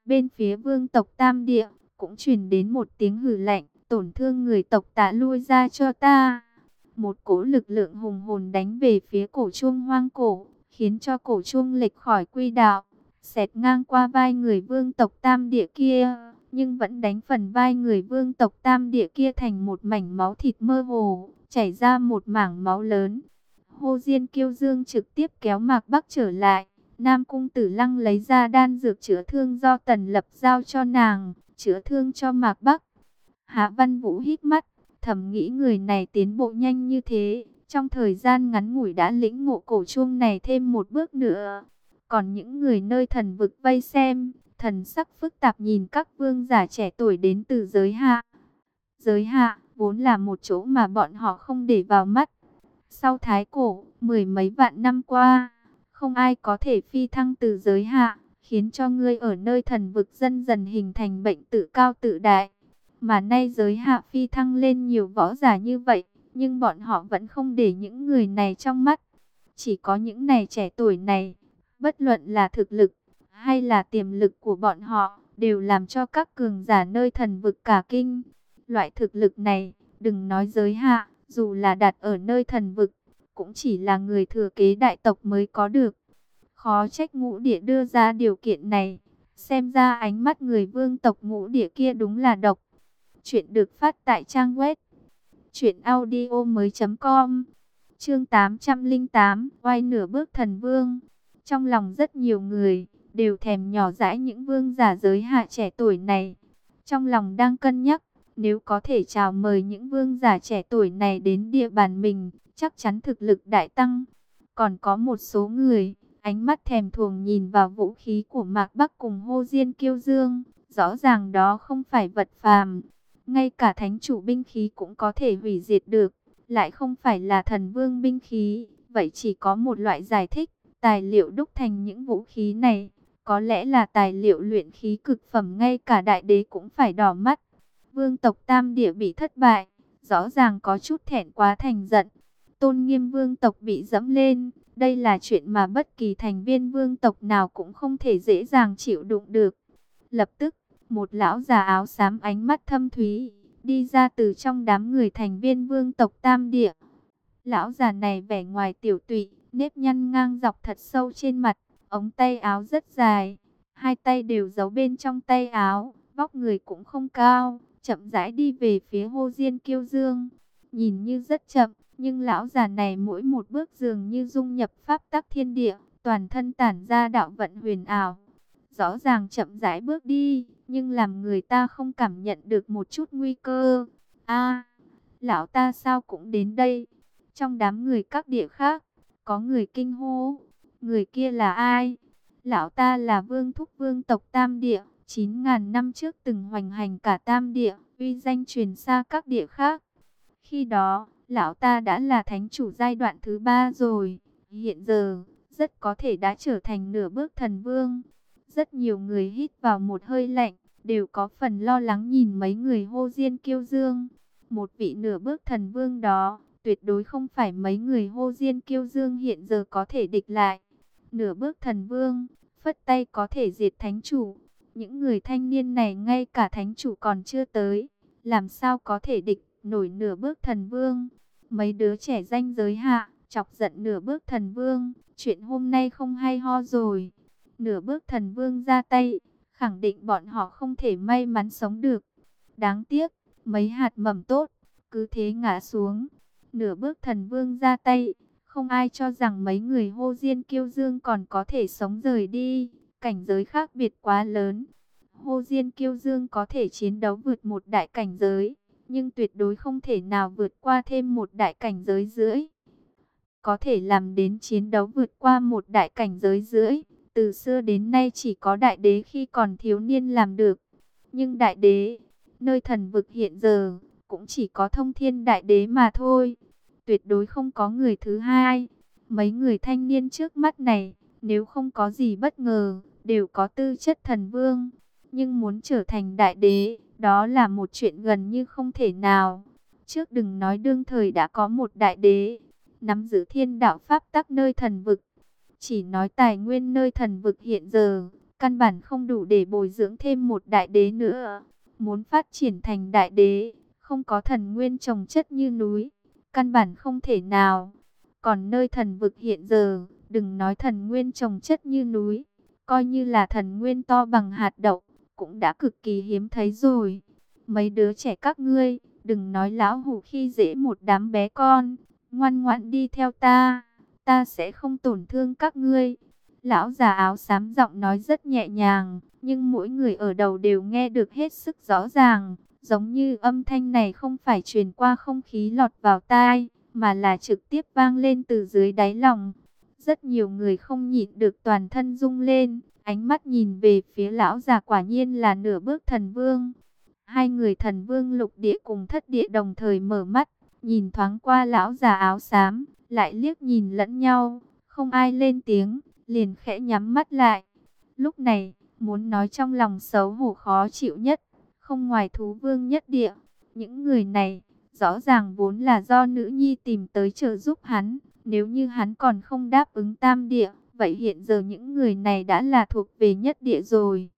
Bên phía vương tộc Tam Địa, cũng truyền đến một tiếng hừ lạnh, tổn thương người tộc ta lui ra cho ta. Một cỗ lực lượng hùng hồn đánh về phía cổ chuông hoang cổ, khiến cho cổ chuông lệch khỏi quy đạo, xẹt ngang qua vai người vương tộc Tam Địa kia, nhưng vẫn đánh phần vai người vương tộc Tam Địa kia thành một mảnh máu thịt mơ hồ, chảy ra một mảng máu lớn. Hồ Diên Kiêu Dương trực tiếp kéo Mạc Bắc trở lại. Nam Cung Tử Lăng lấy ra đan dược chữa thương do Tần Lập giao cho nàng, chữa thương cho Mạc Bắc. Hạ Văn Vũ hít mắt, thầm nghĩ người này tiến bộ nhanh như thế, trong thời gian ngắn ngủi đã lĩnh ngộ cổ chuông này thêm một bước nữa. Còn những người nơi thần vực vây xem, thần sắc phức tạp nhìn các vương giả trẻ tuổi đến từ giới hạ. Giới hạ vốn là một chỗ mà bọn họ không để vào mắt. Sau thái cổ, mười mấy vạn năm qua, không ai có thể phi thăng từ giới hạ, khiến cho ngươi ở nơi thần vực dần dần hình thành bệnh tự cao tự đại. Mà nay giới hạ phi thăng lên nhiều võ giả như vậy, nhưng bọn họ vẫn không để những người này trong mắt. Chỉ có những này trẻ tuổi này, bất luận là thực lực hay là tiềm lực của bọn họ, đều làm cho các cường giả nơi thần vực cả kinh. Loại thực lực này, đừng nói giới hạ, dù là đặt ở nơi thần vực, cũng chỉ là người thừa kế đại tộc mới có được. Khó trách Ngũ Địa đưa ra điều kiện này, xem ra ánh mắt người vương tộc Ngũ Địa kia đúng là độc. Chuyện được phát tại trang web truyện audio mới chấm com. Chương tám trăm lẻ tám, oai nửa bước thần vương. Trong lòng rất nhiều người đều thèm nhỏ dãi những vương giả giới hạ trẻ tuổi này. Trong lòng đang cân nhắc, nếu có thể chào mời những vương giả trẻ tuổi này đến địa bàn mình, chắc chắn thực lực đại tăng. Còn có một số người, ánh mắt thèm thuồng nhìn vào vũ khí của Mạc Bắc cùng Hồ Diên Kiêu Dương. Rõ ràng đó không phải vật phàm. Ngay cả thánh chủ binh khí cũng có thể hủy diệt được, lại không phải là thần vương binh khí. Vậy chỉ có một loại giải thích, tài liệu đúc thành những vũ khí này, có lẽ là tài liệu luyện khí cực phẩm, ngay cả đại đế cũng phải đỏ mắt. Vương tộc Tam Địa bị thất bại, rõ ràng có chút thẹn quá thành giận. Tôn nghiêm vương tộc bị dẫm lên, đây là chuyện mà bất kỳ thành viên vương tộc nào cũng không thể dễ dàng chịu đựng được. Lập tức, một lão già áo xám ánh mắt thâm thúy đi ra từ trong đám người thành viên vương tộc Tam Địa. Lão già này vẻ ngoài tiểu tụy, nếp nhăn ngang dọc thật sâu trên mặt, ống tay áo rất dài, hai tay đều giấu bên trong tay áo, vóc người cũng không cao, chậm rãi đi về phía Hồ Diên Kiêu Dương. Nhìn như rất chậm, nhưng lão già này mỗi một bước dường như dung nhập pháp tắc thiên địa, toàn thân tản ra đạo vận huyền ảo. Rõ ràng chậm rãi bước đi, nhưng làm người ta không cảm nhận được một chút nguy cơ. A, lão ta sao cũng đến đây? Trong đám người các địa khác, có người kinh hô. Người kia là ai? Lão ta là vương thúc vương tộc Tam Địa, chín ngàn năm trước từng hoành hành cả Tam Địa, uy danh truyền xa các địa khác. Khi đó, lão ta đã là thánh chủ giai đoạn thứ ba rồi. Hiện giờ, rất có thể đã trở thành nửa bước thần vương. Rất nhiều người hít vào một hơi lạnh, đều có phần lo lắng nhìn mấy người Hồ Diên Kiêu Dương. Một vị nửa bước thần vương đó, tuyệt đối không phải mấy người Hồ Diên Kiêu Dương hiện giờ có thể địch lại. Nửa bước thần vương, phất tay có thể diệt thánh chủ. Những người thanh niên này ngay cả thánh chủ còn chưa tới, làm sao có thể địch nổi nửa bước thần vương. Mấy đứa trẻ danh giới hạ, chọc giận nửa bước thần vương, chuyện hôm nay không hay ho rồi. Nửa bước thần vương ra tay, khẳng định bọn họ không thể may mắn sống được. Đáng tiếc, mấy hạt mầm tốt, cứ thế ngã xuống. Nửa bước thần vương ra tay, không ai cho rằng mấy người Hồ Diên Kiêu Dương còn có thể sống rời đi. Cảnh giới khác biệt quá lớn. Hồ Diên Kiêu Dương có thể chiến đấu vượt một đại cảnh giới, nhưng tuyệt đối không thể nào vượt qua thêm một đại cảnh giới rưỡi. Có thể làm đến chiến đấu vượt qua một đại cảnh giới rưỡi, từ xưa đến nay chỉ có đại đế khi còn thiếu niên làm được. Nhưng đại đế, nơi thần vực hiện giờ, cũng chỉ có Thông Thiên đại đế mà thôi. Tuyệt đối không có người thứ hai. Mấy người thanh niên trước mắt này, nếu không có gì bất ngờ, đều có tư chất thần vương. Nhưng muốn trở thành đại đế, đó là một chuyện gần như không thể nào. Trước đừng nói đương thời đã có một đại đế, nắm giữ thiên đạo pháp tắc nơi thần vực. Chỉ nói tài nguyên nơi thần vực hiện giờ, căn bản không đủ để bồi dưỡng thêm một đại đế nữa. Muốn phát triển thành đại đế, không có thần nguyên chồng chất như núi, căn bản không thể nào. Còn nơi thần vực hiện giờ, đừng nói thần nguyên chồng chất như núi, coi như là thần nguyên to bằng hạt đậu, cũng đã cực kỳ hiếm thấy rồi. Mấy đứa trẻ các ngươi, đừng nói lão hủ khi dễ một đám bé con, ngoan ngoãn đi theo ta, ta sẽ không tổn thương các ngươi. Lão già áo xám giọng nói rất nhẹ nhàng, nhưng mỗi người ở đầu đều nghe được hết sức rõ ràng, giống như âm thanh này không phải truyền qua không khí lọt vào tai, mà là trực tiếp vang lên từ dưới đáy lòng. Rất nhiều người không nhịn được toàn thân rung lên, ánh mắt nhìn về phía lão già, quả nhiên là nửa bước thần vương. Hai người thần vương lục địa cùng thất địa đồng thời mở mắt, nhìn thoáng qua lão già áo xám, lại liếc nhìn lẫn nhau, không ai lên tiếng, liền khẽ nhắm mắt lại. Lúc này, muốn nói trong lòng xấu hổ khó chịu nhất, không ngoài thú vương nhất địa. Những người này, rõ ràng vốn là do nữ nhi tìm tới trợ giúp hắn. Nếu như hắn còn không đáp ứng tam địa, vậy hiện giờ những người này đã là thuộc về nhất địa rồi.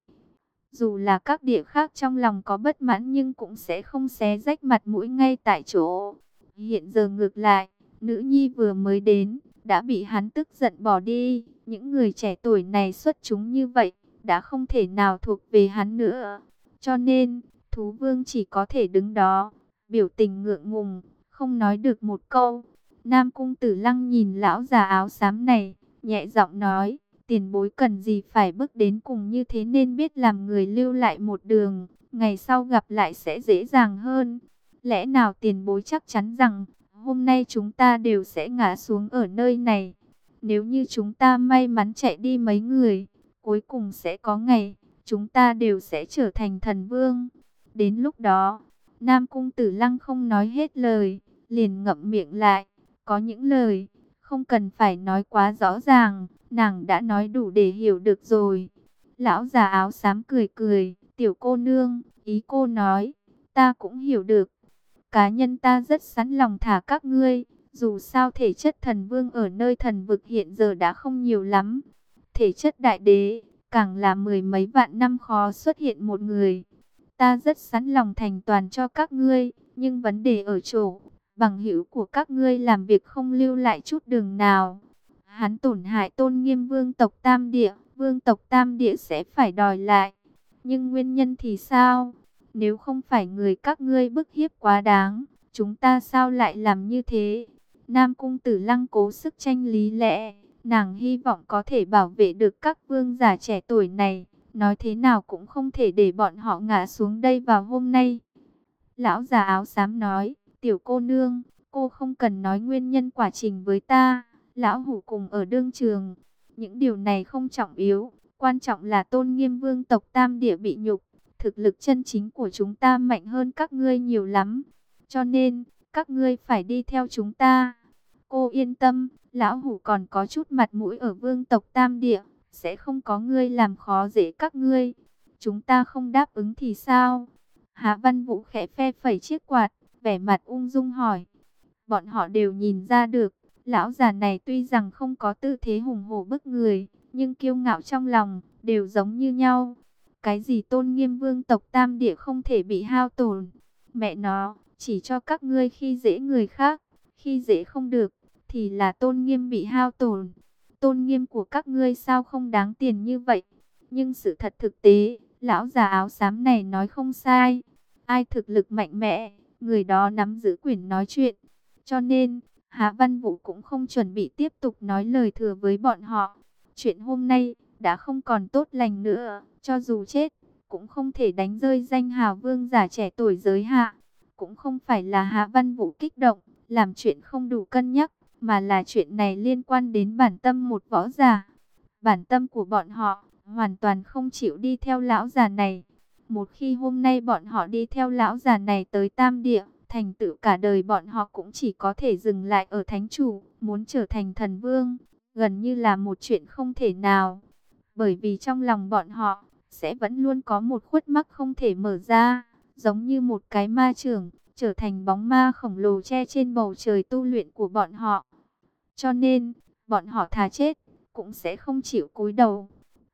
Dù là các địa khác trong lòng có bất mãn nhưng cũng sẽ không xé rách mặt mũi ngay tại chỗ. Hiện giờ ngược lại, nữ nhi vừa mới đến, đã bị hắn tức giận bỏ đi. Những người trẻ tuổi này xuất chúng như vậy, đã không thể nào thuộc về hắn nữa. Cho nên, thú vương chỉ có thể đứng đó, biểu tình ngượng ngùng, không nói được một câu. Nam Cung Tử Lăng nhìn lão già áo xám này, nhẹ giọng nói, tiền bối cần gì phải bước đến cùng như thế, nên biết làm người lưu lại một đường, ngày sau gặp lại sẽ dễ dàng hơn. Lẽ nào tiền bối chắc chắn rằng, hôm nay chúng ta đều sẽ ngã xuống ở nơi này? Nếu như chúng ta may mắn chạy đi mấy người, cuối cùng sẽ có ngày, chúng ta đều sẽ trở thành thần vương. Đến lúc đó, Nam Cung Tử Lăng không nói hết lời, liền ngậm miệng lại. Có những lời, không cần phải nói quá rõ ràng, nàng đã nói đủ để hiểu được rồi. Lão già áo xám cười cười, tiểu cô nương, ý cô nói, ta cũng hiểu được. Cá nhân ta rất sẵn lòng thả các ngươi, dù sao thể chất thần vương ở nơi thần vực hiện giờ đã không nhiều lắm. Thể chất đại đế, càng là mười mấy vạn năm khó xuất hiện một người. Ta rất sẵn lòng thành toàn cho các ngươi, nhưng vấn đề ở chỗ, bằng hữu của các ngươi làm việc không lưu lại chút đường nào. Hắn tổn hại tôn nghiêm vương tộc Tam Địa, vương tộc Tam Địa sẽ phải đòi lại. Nhưng nguyên nhân thì sao? Nếu không phải người các ngươi bức hiếp quá đáng, chúng ta sao lại làm như thế? Nam Cung Tử Lăng cố sức tranh lý lẽ, nàng hy vọng có thể bảo vệ được các vương giả trẻ tuổi này, nói thế nào cũng không thể để bọn họ ngã xuống đây vào hôm nay. Lão già áo xám nói, tiểu cô nương, cô không cần nói nguyên nhân quả trình với ta, lão hủ cùng ở đương trường. Những điều này không trọng yếu, quan trọng là tôn nghiêm vương tộc Tam Địa bị nhục. Thực lực chân chính của chúng ta mạnh hơn các ngươi nhiều lắm, cho nên, các ngươi phải đi theo chúng ta. Cô yên tâm, lão hủ còn có chút mặt mũi ở vương tộc Tam Địa, sẽ không có ngươi làm khó dễ các ngươi. Chúng ta không đáp ứng thì sao? Hạ Văn Vũ khẽ phe phẩy chiếc quạt, vẻ mặt ung dung hỏi. Bọn họ đều nhìn ra được, lão già này tuy rằng không có tư thế hùng hổ bức người, nhưng kiêu ngạo trong lòng, đều giống như nhau. Cái gì tôn nghiêm vương tộc Tam Địa không thể bị hao tổn? Mẹ nó, chỉ cho các ngươi khi dễ người khác, khi dễ không được, thì là tôn nghiêm bị hao tổn. Tôn nghiêm của các ngươi sao không đáng tiền như vậy? Nhưng sự thật thực tế, lão già áo xám này nói không sai. Ai thực lực mạnh mẽ, người đó nắm giữ quyền nói chuyện. Cho nên, Hạ Văn Vũ cũng không chuẩn bị tiếp tục nói lời thừa với bọn họ. Chuyện hôm nay đã không còn tốt lành nữa, cho dù chết, cũng không thể đánh rơi danh hào vương giả trẻ tuổi giới hạ. Cũng không phải là Hạ Văn Vũ kích động, làm chuyện không đủ cân nhắc, mà là chuyện này liên quan đến bản tâm một võ giả. Bản tâm của bọn họ hoàn toàn không chịu đi theo lão già này. Một khi hôm nay bọn họ đi theo lão già này tới Tam Địa, thành tựu cả đời bọn họ cũng chỉ có thể dừng lại ở thánh chủ, muốn trở thành thần vương, gần như là một chuyện không thể nào. Bởi vì trong lòng bọn họ, sẽ vẫn luôn có một khuất mắc không thể mở ra, giống như một cái ma chưởng, trở thành bóng ma khổng lồ che trên bầu trời tu luyện của bọn họ. Cho nên, bọn họ thà chết, cũng sẽ không chịu cúi đầu.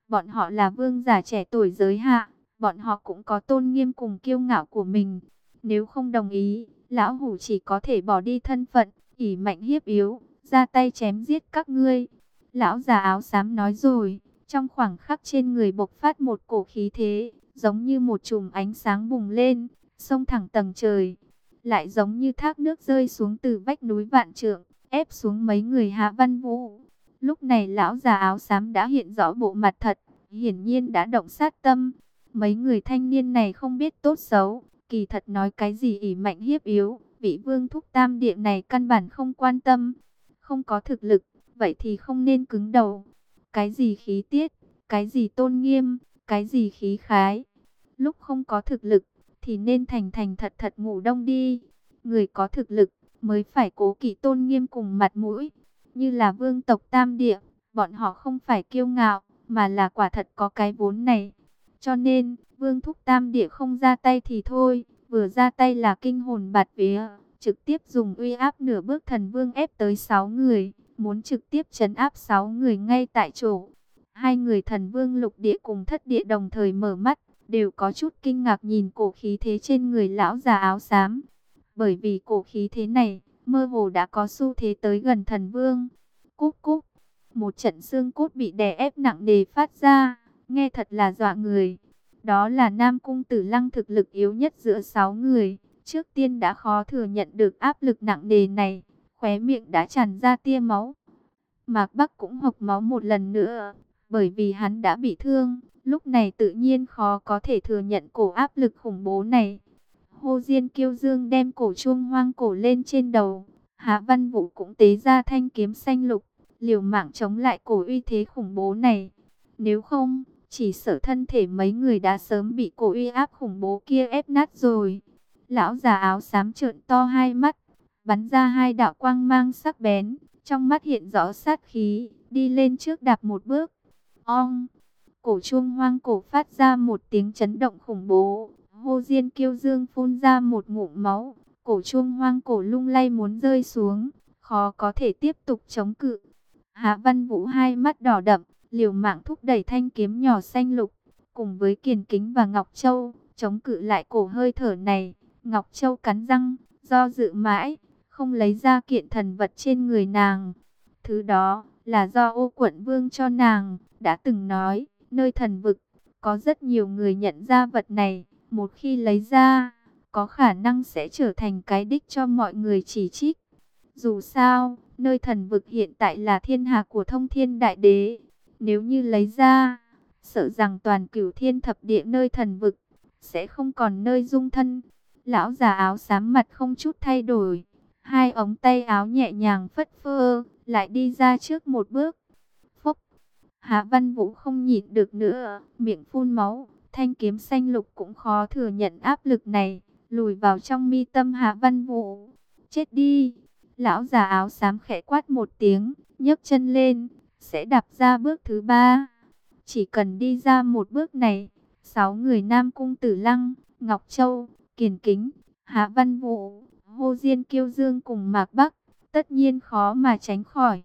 Bọn họ là vương giả trẻ tuổi giới hạ, bọn họ cũng có tôn nghiêm cùng kiêu ngạo của mình. Nếu không đồng ý, lão hủ chỉ có thể bỏ đi thân phận, ỷ mạnh hiếp yếu, ra tay chém giết các ngươi. Lão già áo xám nói rồi, trong khoảng khắc trên người bộc phát một cổ khí thế, giống như một chùm ánh sáng bùng lên, xông thẳng tầng trời, lại giống như thác nước rơi xuống từ vách núi vạn trượng, ép xuống mấy người Hạ Văn Vũ. Lúc này lão già áo xám đã hiện rõ bộ mặt thật, hiển nhiên đã động sát tâm. Mấy người thanh niên này không biết tốt xấu, kỳ thật nói cái gì ỷ mạnh hiếp yếu, vị vương thúc tam địa này căn bản không quan tâm. Không có thực lực, vậy thì không nên cứng đầu. Cái gì khí tiết, cái gì tôn nghiêm, cái gì khí khái. Lúc không có thực lực, thì nên thành thành thật thật ngủ đông đi. Người có thực lực, mới phải cố kỵ tôn nghiêm cùng mặt mũi. Như là vương tộc tam địa, bọn họ không phải kiêu ngạo, mà là quả thật có cái vốn này. Cho nên, vương thúc tam địa không ra tay thì thôi, vừa ra tay là kinh hồn bạt vía, trực tiếp dùng uy áp nửa bước thần vương ép tới sáu người, muốn trực tiếp trấn áp sáu người ngay tại chỗ. Hai người thần vương lục địa cùng thất địa đồng thời mở mắt, đều có chút kinh ngạc nhìn cổ khí thế trên người lão già áo xám. Bởi vì cổ khí thế này, mơ hồ đã có xu thế tới gần thần vương. Cúp cúp, một trận xương cốt bị đè ép nặng nề phát ra, nghe thật là dọa người. Đó là Nam Cung Tử Lăng thực lực yếu nhất giữa sáu người, trước tiên đã khó thừa nhận được áp lực nặng nề này, khóe miệng đã tràn ra tia máu. Mạc Bắc cũng hộc máu một lần nữa, bởi vì hắn đã bị thương, lúc này tự nhiên khó có thể thừa nhận cổ áp lực khủng bố này. Hồ Diên Kiêu Dương đem cổ chuông hoang cổ lên trên đầu, Hạ Văn Vũ cũng tế ra thanh kiếm xanh lục, liều mạng chống lại cổ uy thế khủng bố này. Nếu không, chỉ sợ thân thể mấy người đã sớm bị cổ uy áp khủng bố kia ép nát rồi. Lão già áo xám trợn to hai mắt, bắn ra hai đạo quang mang sắc bén, trong mắt hiện rõ sát khí, đi lên trước đạp một bước. Ong! Cổ chuông hoang cổ phát ra một tiếng chấn động khủng bố. Hồ Diên Kiêu Dương phun ra một ngụm máu, cổ chuông hoang cổ lung lay muốn rơi xuống, khó có thể tiếp tục chống cự. Hạ Văn Vũ hai mắt đỏ đậm, liều mạng thúc đẩy thanh kiếm nhỏ xanh lục, cùng với Kiền Kính và Ngọc Châu, chống cự lại cổ hơi thở này. Ngọc Châu cắn răng, do dự mãi, không lấy ra kiện thần vật trên người nàng. Thứ đó là do Ô Quận Vương cho nàng, đã từng nói, nơi thần vực, có rất nhiều người nhận ra vật này. Một khi lấy ra, có khả năng sẽ trở thành cái đích cho mọi người chỉ trích. Dù sao, nơi thần vực hiện tại là thiên hạ của Thông Thiên Đại Đế. Nếu như lấy ra, sợ rằng toàn cửu thiên thập địa nơi thần vực, sẽ không còn nơi dung thân. Lão già áo xám mặt không chút thay đổi. Hai ống tay áo nhẹ nhàng phất phơ, lại đi ra trước một bước. Phúc! Hạ Văn Vũ không nhịn được nữa, miệng phun máu. Thanh kiếm xanh lục cũng khó thừa nhận áp lực này, lùi vào trong mi tâm Hạ Văn Vũ. Chết đi! Lão già áo xám khẽ quát một tiếng, nhấc chân lên, sẽ đạp ra bước thứ ba. Chỉ cần đi ra một bước này, sáu người Nam Cung Tử Lăng, Ngọc Châu, Kiền Kính, Hạ Văn Vũ, Hồ Diên Kiêu Dương cùng Mạc Bắc, tất nhiên khó mà tránh khỏi.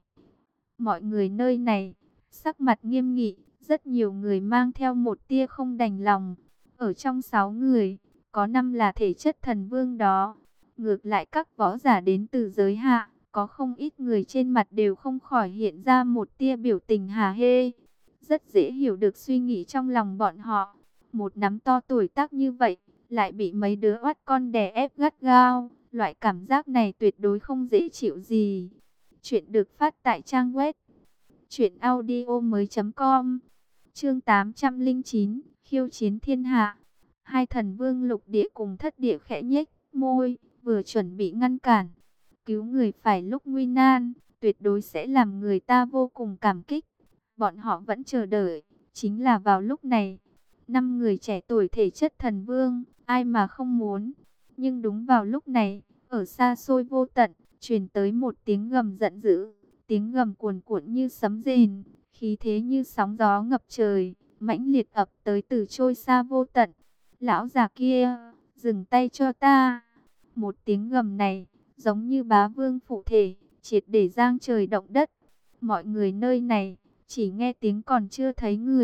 Mọi người nơi này, sắc mặt nghiêm nghị, rất nhiều người mang theo một tia không đành lòng. Ở trong sáu người, có năm là thể chất thần vương đó. Ngược lại các võ giả đến từ giới hạ, có không ít người trên mặt đều không khỏi hiện ra một tia biểu tình hả hê. Rất dễ hiểu được suy nghĩ trong lòng bọn họ. Một nắm to tuổi tác như vậy, lại bị mấy đứa oát con đè ép gắt gao. Loại cảm giác này tuyệt đối không dễ chịu gì. Chuyện được phát tại trang web truyện audio mới chấm com. Chương tám trăm lẻ chín, khiêu chiến thiên hạ. Hai thần vương lục địa cùng thất địa khẽ nhếch môi, vừa chuẩn bị ngăn cản. Cứu người phải lúc nguy nan, tuyệt đối sẽ làm người ta vô cùng cảm kích. Bọn họ vẫn chờ đợi, chính là vào lúc này. Năm người trẻ tuổi thể chất thần vương, ai mà không muốn. Nhưng đúng vào lúc này, ở xa xôi vô tận, truyền tới một tiếng gầm giận dữ. Tiếng gầm cuồn cuộn như sấm rền, khí thế như sóng gió ngập trời, mãnh liệt ập tới từ trôi xa vô tận. Lão già kia, dừng tay cho ta. Một tiếng gầm này, giống như bá vương phụ thể, triệt để giang trời động đất. Mọi người nơi này, chỉ nghe tiếng còn chưa thấy người,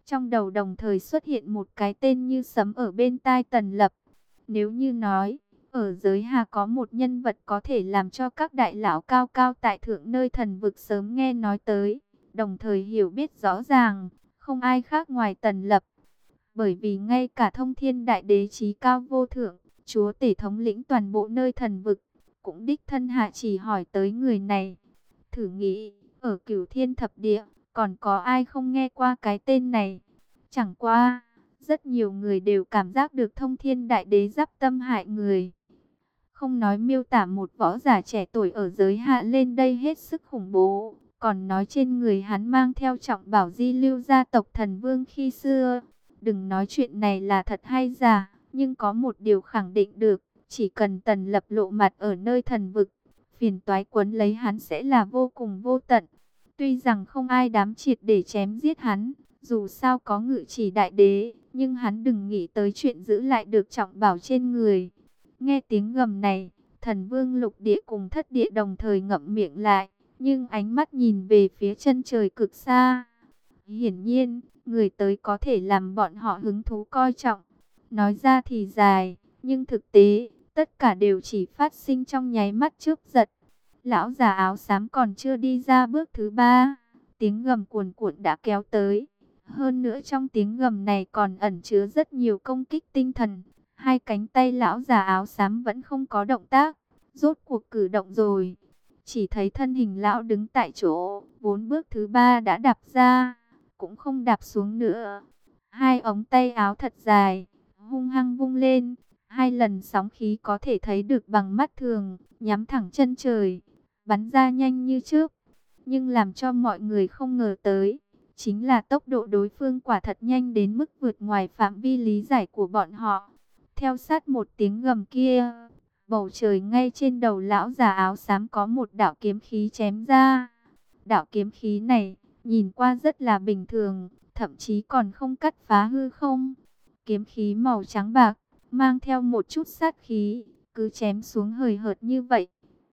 Trong đầu đồng thời xuất hiện một cái tên như sấm ở bên tai Tần Lập. Nếu như nói, ở giới Hà có một nhân vật có thể làm cho các đại lão cao cao tại thượng nơi thần vực sớm nghe nói tới, đồng thời hiểu biết rõ ràng, không ai khác ngoài Tần Lập. Bởi vì ngay cả thông thiên đại đế chí cao vô thượng, chúa tể thống lĩnh toàn bộ nơi thần vực, cũng đích thân hạ chỉ hỏi tới người này. Thử nghĩ, ở Cửu Thiên Thập Địa, còn có ai không nghe qua cái tên này? Chẳng qua, rất nhiều người đều cảm giác được thông thiên đại đế giáp tâm hại người. Không nói miêu tả một võ giả trẻ tuổi ở giới hạ lên đây hết sức khủng bố, còn nói trên người hắn mang theo trọng bảo di lưu gia tộc thần vương khi xưa. Đừng nói chuyện này là thật hay giả, nhưng có một điều khẳng định được, chỉ cần Tần Lập lộ mặt ở nơi thần vực, phiền toái quấn lấy hắn sẽ là vô cùng vô tận. Tuy rằng không ai dám triệt để chém giết hắn, dù sao có ngự chỉ đại đế, nhưng hắn đừng nghĩ tới chuyện giữ lại được trọng bảo trên người. Nghe tiếng gầm này, thần vương lục địa cùng thất địa đồng thời ngậm miệng lại, nhưng ánh mắt nhìn về phía chân trời cực xa. Hiển nhiên, người tới có thể làm bọn họ hứng thú coi trọng. Nói ra thì dài, nhưng thực tế, tất cả đều chỉ phát sinh trong nháy mắt chớp giật. Lão già áo xám còn chưa đi ra bước thứ ba, tiếng gầm cuồn cuộn đã kéo tới. Hơn nữa trong tiếng gầm này còn ẩn chứa rất nhiều công kích tinh thần. Hai cánh tay lão già áo xám vẫn không có động tác, rốt cuộc cử động rồi. Chỉ thấy thân hình lão đứng tại chỗ, bốn bước thứ ba đã đạp ra, cũng không đạp xuống nữa. Hai ống tay áo thật dài, hung hăng vung lên, hai lần sóng khí có thể thấy được bằng mắt thường, nhắm thẳng chân trời, bắn ra nhanh như trước. Nhưng làm cho mọi người không ngờ tới, chính là tốc độ đối phương quả thật nhanh đến mức vượt ngoài phạm vi lý giải của bọn họ. Theo sát một tiếng gầm kia, bầu trời ngay trên đầu lão già áo xám có một đạo kiếm khí chém ra. Đạo kiếm khí này, nhìn qua rất là bình thường, thậm chí còn không cắt phá hư không. Kiếm khí màu trắng bạc, mang theo một chút sát khí, cứ chém xuống hời hợt như vậy.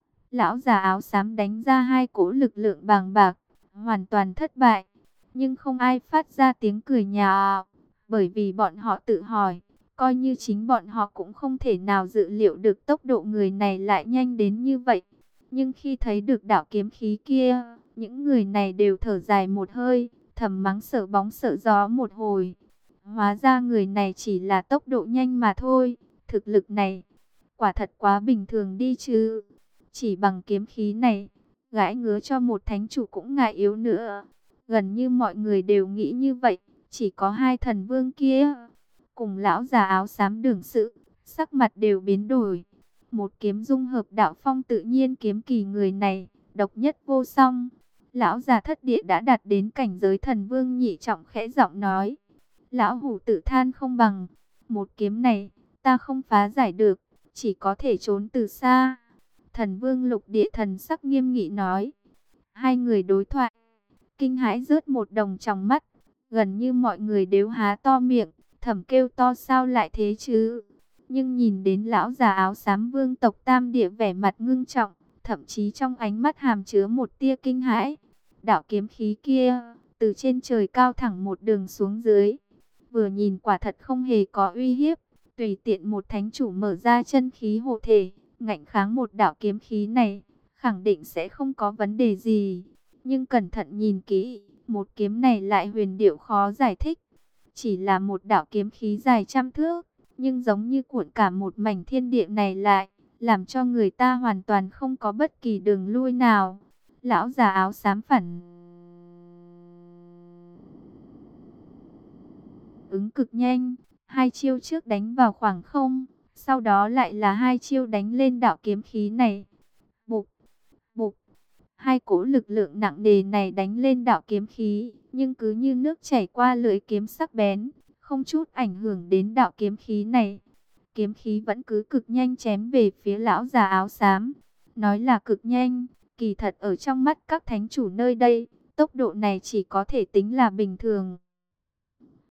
Lão già áo xám đánh ra hai cỗ lực lượng bàng bạc, hoàn toàn thất bại. Nhưng không ai phát ra tiếng cười nhạo, bởi vì bọn họ tự hỏi, coi như chính bọn họ cũng không thể nào dự liệu được tốc độ người này lại nhanh đến như vậy. Nhưng khi thấy được đạo kiếm khí kia, những người này đều thở dài một hơi, thầm mắng sợ bóng sợ gió một hồi. Hóa ra người này chỉ là tốc độ nhanh mà thôi, thực lực này, quả thật quá bình thường đi chứ. Chỉ bằng kiếm khí này, gãi ngứa cho một thánh chủ cũng ngại yếu nữa. Gần như mọi người đều nghĩ như vậy, chỉ có hai thần vương kia cùng lão già áo xám đương sự, sắc mặt đều biến đổi. Một kiếm dung hợp đạo phong tự nhiên kiếm kỳ người này, độc nhất vô song. Lão già thất địa đã đạt đến cảnh giới thần vương nhị trọng, khẽ giọng nói. Lão hủ tự than không bằng, một kiếm này, ta không phá giải được, chỉ có thể trốn từ xa. Thần vương lục địa thần sắc nghiêm nghị nói. Hai người đối thoại, kinh hãi rớt một đồng trong mắt, gần như mọi người đều há to miệng, thầm kêu to sao lại thế chứ. Nhưng nhìn đến lão già áo xám vương tộc Tam Địa vẻ mặt ngưng trọng, thậm chí trong ánh mắt hàm chứa một tia kinh hãi. Đạo kiếm khí kia, từ trên trời cao thẳng một đường xuống dưới. Vừa nhìn quả thật không hề có uy hiếp, tùy tiện một thánh chủ mở ra chân khí hộ thể, ngạnh kháng một đạo kiếm khí này, khẳng định sẽ không có vấn đề gì. Nhưng cẩn thận nhìn kỹ, một kiếm này lại huyền diệu khó giải thích. Chỉ là một đạo kiếm khí dài trăm thước, nhưng giống như cuộn cả một mảnh thiên địa này lại, làm cho người ta hoàn toàn không có bất kỳ đường lui nào. Lão già áo xám phản ứng cực nhanh, hai chiêu trước đánh vào khoảng không, sau đó lại là hai chiêu đánh lên đạo kiếm khí này. Bụp, bụp, hai cỗ lực lượng nặng nề này đánh lên đạo kiếm khí, nhưng cứ như nước chảy qua lưỡi kiếm sắc bén, không chút ảnh hưởng đến đạo kiếm khí này. Kiếm khí vẫn cứ cực nhanh chém về phía lão già áo xám. Nói là cực nhanh, kỳ thật ở trong mắt các thánh chủ nơi đây, tốc độ này chỉ có thể tính là bình thường.